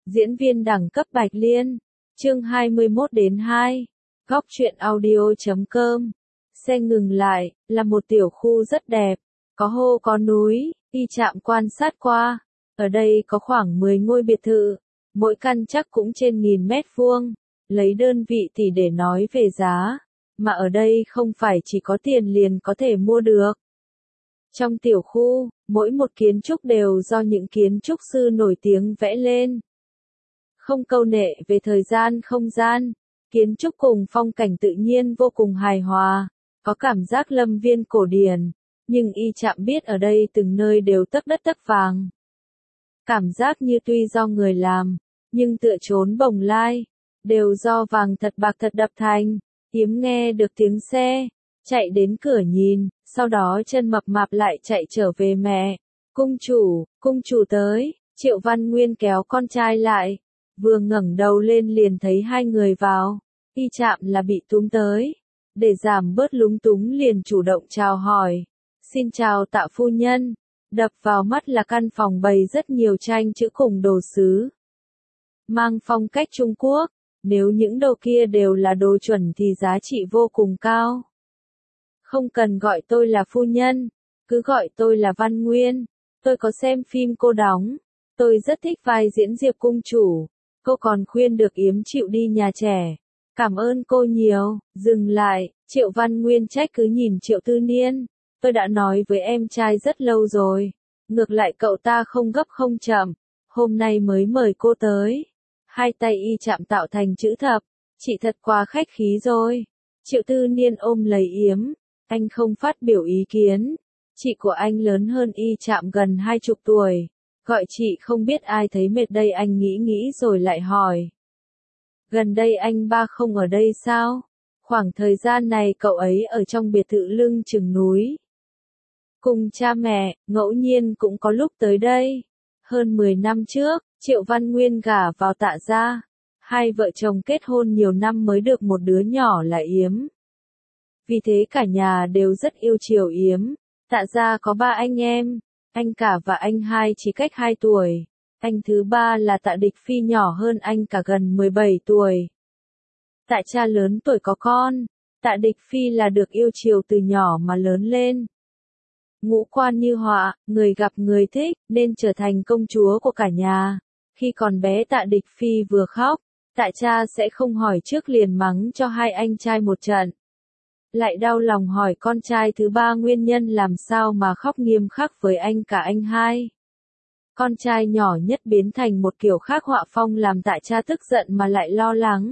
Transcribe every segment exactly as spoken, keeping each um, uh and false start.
Diễn viên đẳng cấp Bạch Liên. Chương hai mươi mốt đến hai. Góc truyện audio chấm com. Xe ngừng lại, là một tiểu khu rất đẹp, có hồ có núi, Y Trạm quan sát qua. Ở đây có khoảng mười ngôi biệt thự, mỗi căn chắc cũng trên nghìn mét vuông, lấy đơn vị tỷ để nói về giá, mà ở đây không phải chỉ có tiền liền có thể mua được. Trong tiểu khu, mỗi một kiến trúc đều do những kiến trúc sư nổi tiếng vẽ lên. Không câu nệ về thời gian không gian, kiến trúc cùng phong cảnh tự nhiên vô cùng hài hòa, có cảm giác lâm viên cổ điển, nhưng Y Trạm biết ở đây từng nơi đều tấc đất tấc vàng. Cảm giác như tuy do người làm, nhưng tựa trốn bồng lai, đều do vàng thật bạc thật đập thành. Hiếm nghe được tiếng xe, chạy đến cửa nhìn, sau đó chân mập mạp lại chạy trở về mẹ. Cung chủ, cung chủ tới, Triệu Văn Nguyên kéo con trai lại, vừa ngẩng đầu lên liền thấy hai người vào. Y Trạm là bị túm tới, để giảm bớt lúng túng liền chủ động chào hỏi. Xin chào Tạ phu nhân. Đập vào mắt là căn phòng bày rất nhiều tranh chữ cùng đồ sứ, mang phong cách Trung Quốc. Nếu những đồ kia đều là đồ chuẩn thì giá trị vô cùng cao. Không cần gọi tôi là phu nhân, cứ gọi tôi là Văn Nguyên. Tôi có xem phim cô đóng, tôi rất thích vai diễn Diệp cung chủ. Cô còn khuyên được Yếm chịu đi nhà trẻ. Cảm ơn cô nhiều. Dừng lại, Triệu Văn Nguyên trách cứ nhìn Triệu Tư Niên. Tôi đã nói với em trai rất lâu rồi. Ngược lại cậu ta không gấp không chậm, hôm nay mới mời cô tới. Hai tay Y Trạm tạo thành chữ thập. Chị thật quá khách khí rồi. Triệu Tư Niên ôm lấy Yếm. Anh không phát biểu ý kiến. Chị của anh lớn hơn Y Trạm gần hai chục tuổi. Gọi chị không biết ai thấy mệt đây, anh nghĩ nghĩ rồi lại hỏi. Gần đây anh ba không ở đây sao? Khoảng thời gian này cậu ấy ở trong biệt thự lưng chừng núi. Cùng cha mẹ, ngẫu nhiên cũng có lúc tới đây. Hơn mười năm trước, Triệu Văn Nguyên gả vào Tạ gia. Hai vợ chồng kết hôn nhiều năm mới được một đứa nhỏ là Yếm. Vì thế cả nhà đều rất yêu chiều Yếm. Tạ gia có ba anh em, anh cả và anh hai chỉ cách hai tuổi. Anh thứ ba là Tạ Địch Phi nhỏ hơn anh cả gần mười bảy tuổi. Tạ cha lớn tuổi có con, Tạ Địch Phi là được yêu chiều từ nhỏ mà lớn lên. Ngũ quan như họa, người gặp người thích, nên trở thành công chúa của cả nhà. Khi còn bé Tạ Địch Phi vừa khóc, Tạ cha sẽ không hỏi trước liền mắng cho hai anh trai một trận. Lại đau lòng hỏi con trai thứ ba nguyên nhân làm sao mà khóc nghiêm khắc với anh cả anh hai. Con trai nhỏ nhất biến thành một kiểu khác họa phong làm Tạ cha tức giận mà lại lo lắng.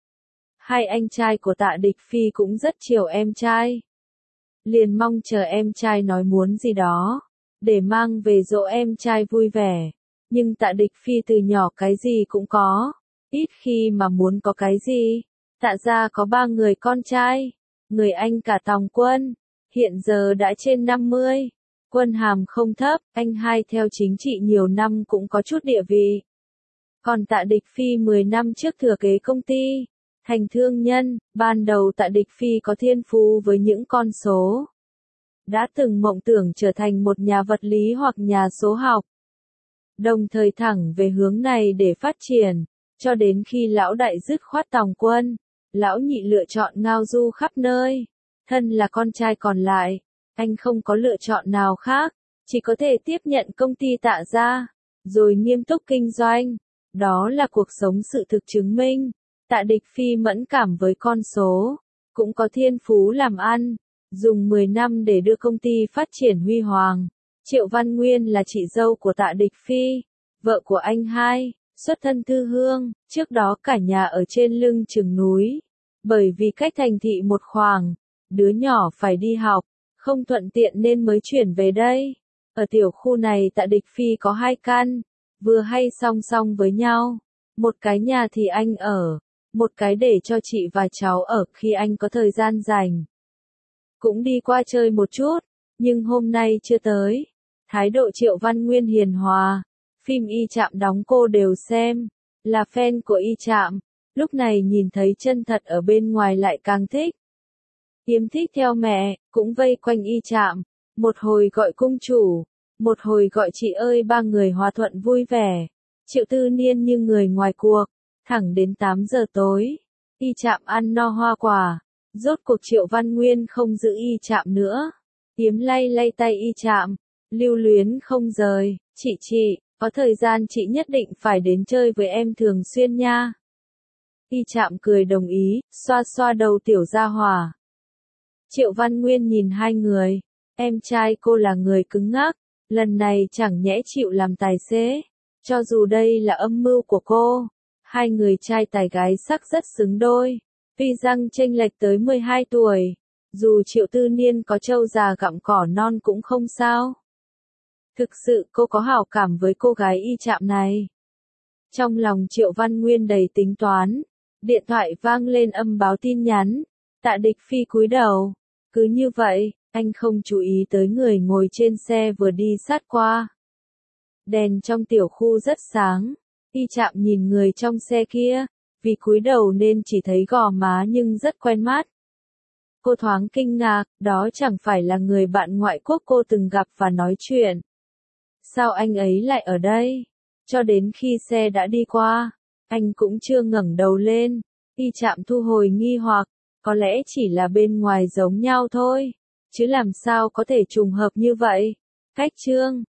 Hai anh trai của Tạ Địch Phi cũng rất chiều em trai. Liền mong chờ em trai nói muốn gì đó, để mang về dỗ em trai vui vẻ. Nhưng Tạ Địch Phi từ nhỏ cái gì cũng có, ít khi mà muốn có cái gì. Tạ gia có ba người con trai, người anh cả Tòng Quân, hiện giờ đã trên năm mươi. Quân hàm không thấp, anh hai theo chính trị nhiều năm cũng có chút địa vị. Còn Tạ Địch Phi mười năm trước thừa kế công ty, thành thương nhân. Ban đầu Tạ Địch Phi có thiên phú với những con số. Đã từng mộng tưởng trở thành một nhà vật lý hoặc nhà số học. Đồng thời thẳng về hướng này để phát triển, cho đến khi lão đại dứt khoát Tòng Quân, lão nhị lựa chọn ngao du khắp nơi. Thân là con trai còn lại, anh không có lựa chọn nào khác, chỉ có thể tiếp nhận công ty Tạ gia, rồi nghiêm túc kinh doanh. Đó là cuộc sống sự thực chứng minh. Tạ Địch Phi mẫn cảm với con số, cũng có thiên phú làm ăn, dùng mười năm để đưa công ty phát triển huy hoàng. Triệu Văn Nguyên là chị dâu của Tạ Địch Phi, vợ của anh hai, xuất thân thư hương, trước đó cả nhà ở trên lưng chừng núi. Bởi vì cách thành thị một khoảng, đứa nhỏ phải đi học, không thuận tiện nên mới chuyển về đây. Ở tiểu khu này Tạ Địch Phi có hai căn, vừa hay song song với nhau. Một cái nhà thì anh ở, một cái để cho chị và cháu ở khi anh có thời gian rảnh. Cũng đi qua chơi một chút, nhưng hôm nay chưa tới. Thái độ Triệu Văn Nguyên hiền hòa, phim Y Trạm đóng cô đều xem, là fan của Y Trạm, lúc này nhìn thấy chân thật ở bên ngoài lại càng thích. Yếm thích theo mẹ, cũng vây quanh Y Trạm, một hồi gọi cung chủ, một hồi gọi chị ơi, ba người hòa thuận vui vẻ. Triệu Tư Niên như người ngoài cuộc, thẳng đến tám giờ tối. Y Trạm ăn no hoa quả, rốt cuộc Triệu Văn Nguyên không giữ Y Trạm nữa. Yếm lay lay tay Y Trạm, lưu luyến không rời, chị chị, có thời gian chị nhất định phải đến chơi với em thường xuyên nha. Y Trạm cười đồng ý, xoa xoa đầu tiểu gia hỏa. Triệu Văn Nguyên nhìn hai người, em trai cô là người cứng ngắc, lần này chẳng nhẽ chịu làm tài xế, cho dù đây là âm mưu của cô. Hai người trai tài gái sắc rất xứng đôi, tuy rằng chênh lệch tới mười hai tuổi, dù Triệu Tư Niên có trâu già gặm cỏ non cũng không sao. Thực sự cô có hảo cảm với cô gái Y Trạm này. Trong lòng Triệu Văn Nguyên đầy tính toán, điện thoại vang lên âm báo tin nhắn, Tạ Địch Phi cúi đầu. Cứ như vậy, anh không chú ý tới người ngồi trên xe vừa đi sát qua. Đèn trong tiểu khu rất sáng, Y Trạm nhìn người trong xe kia, vì cúi đầu nên chỉ thấy gò má nhưng rất quen mắt. Cô thoáng kinh ngạc, đó chẳng phải là người bạn ngoại quốc cô từng gặp và nói chuyện. Sao anh ấy lại ở đây? Cho đến khi xe đã đi qua, anh cũng chưa ngẩng đầu lên. Y Trạm thu hồi nghi hoặc, có lẽ chỉ là bên ngoài giống nhau thôi, chứ làm sao có thể trùng hợp như vậy. Cách chương